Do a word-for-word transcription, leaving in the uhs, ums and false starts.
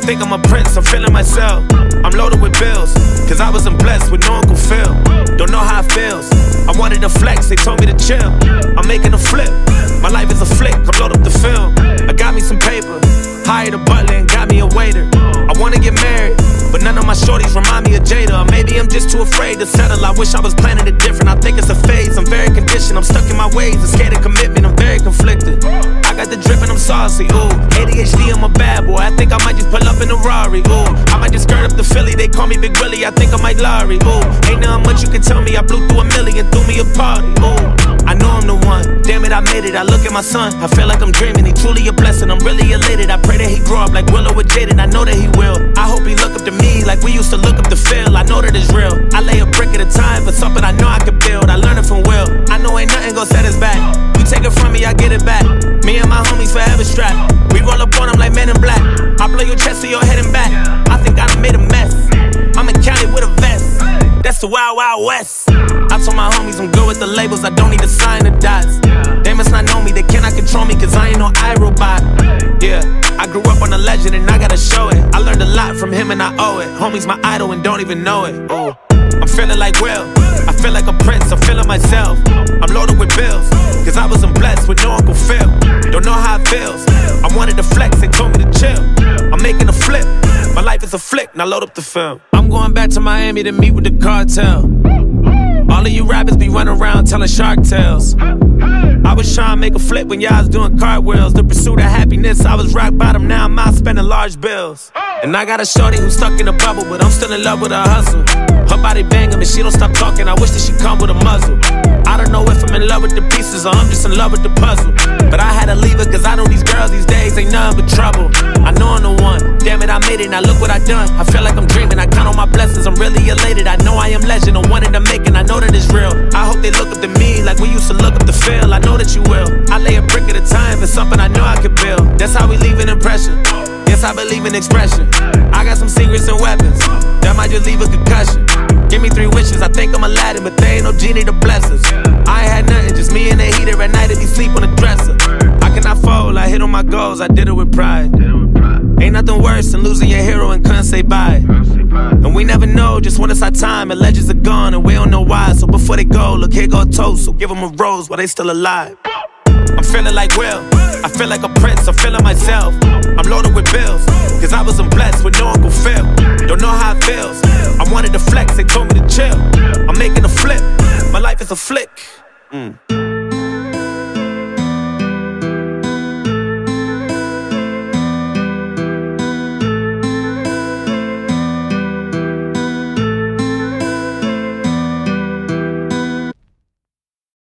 think I'm a prince, I'm feeling myself. I'm loaded with bills, cause I wasn't blessed with no Uncle Phil. Don't know how it feels. I wanted to flex, they told me to chill. I'm making a flip. My life is a flick, I'm load up the film. I got me some paper, hired a butler and got me a waiter. I wanna get married, but none of my shorties remind me of Jada. Or maybe I'm just too afraid to settle. I wish I was planning it different. I think it's a phase, I'm very conditioned. I'm stuck in my ways, I'm scared of commitment, I'm very conflicted. I got the drip and I'm saucy, ooh. A D H D, I'm a bad boy. I think I might just pull up in a Rari, ooh. I might just skirt up the Philly, they call me Big Willie. I think I might Larry, ooh. Ain't nothing much you can tell me. I blew through a million, threw me a party, ooh. I know I'm the one, damn it, I made it. I look at my son, I feel like I'm dreaming. He truly a blessing, I'm really elated. I pray that he grow up like Willow with Jaden. I know that he will. I hope he look up to me like we used to look up to Phil. I know that it's real. I lay a brick at a time for something I know I can build. I learned it from Will. I know ain't nothing gon' set us back. You take it from me, I get it back. Me and my homies forever strapped. We roll up on them like Men in Black. I blow your chest to your head and back. I think I done made a mess. I'm in Cali with a vest. That's the Wild Wild West. I told my homies I'm good with the labels, I don't need to sign the dots. They must not know me, they cannot control me, cause I ain't no iRobot. Yeah, I grew up on a legend and I gotta show it. I learned a lot from him and I owe it. Homie's my idol and don't even know it. Ooh. I'm feeling like Will, I feel like a prince, I'm feeling myself. I'm loaded with bills, cause I wasn't blessed with no Uncle Phil. Don't know how it feels. I wanted to flex, they told me to chill. I'm making a flip, my life is a flick, now load up the film. I'm going back to Miami to meet with the cartel. All of you rappers be running around telling shark tales. I was trying to make a flip when y'all was doing cartwheels. The pursuit of happiness, I was rock bottom, now I'm out spending large bills. And I got a shorty who's stuck in a bubble, but I'm still in love with her hustle. Her body banging, but she don't stop talking, I wish that she come with a muzzle. I don't know if I'm in love with the pieces or I'm just in love with the puzzle. But I had to leave her cause I know these girls these days ain't nothing but trouble. I know I'm the one, damn it I made it, now look what I done. I feel like I'm dreaming, I count on my blessings, I'm really elated. I know I am legend, I'm one in the making, I know that it's real. I hope they look up to me like we used to look up to Phil. I know that you will. I lay a brick at a time for something I know I can build. That's how we leave an impression. Yes, I believe in expression. I got some secrets and weapons that might just leave a concussion. Give me three wishes, I think I'm Aladdin, but there ain't no genie to bless us. I ain't had nothing, just me and the heater at night if you sleep on the dresser. I cannot fold, I hit on my goals, I did it with pride. Ain't nothing worse than losing your hero and couldn't say bye. And we never know just when it's our time, and legends are gone and we don't know why. So before they go, look here go a toast, so give them a rose while they still alive. I'm feeling like Will, I feel like a prince, I'm feeling myself. I'm loaded with bills, cause I wasn't blessed with no Uncle Phil. Don't know how it feels. I wanted to flex, they told me to chill. I'm making a flip, my life is a flick. Mm.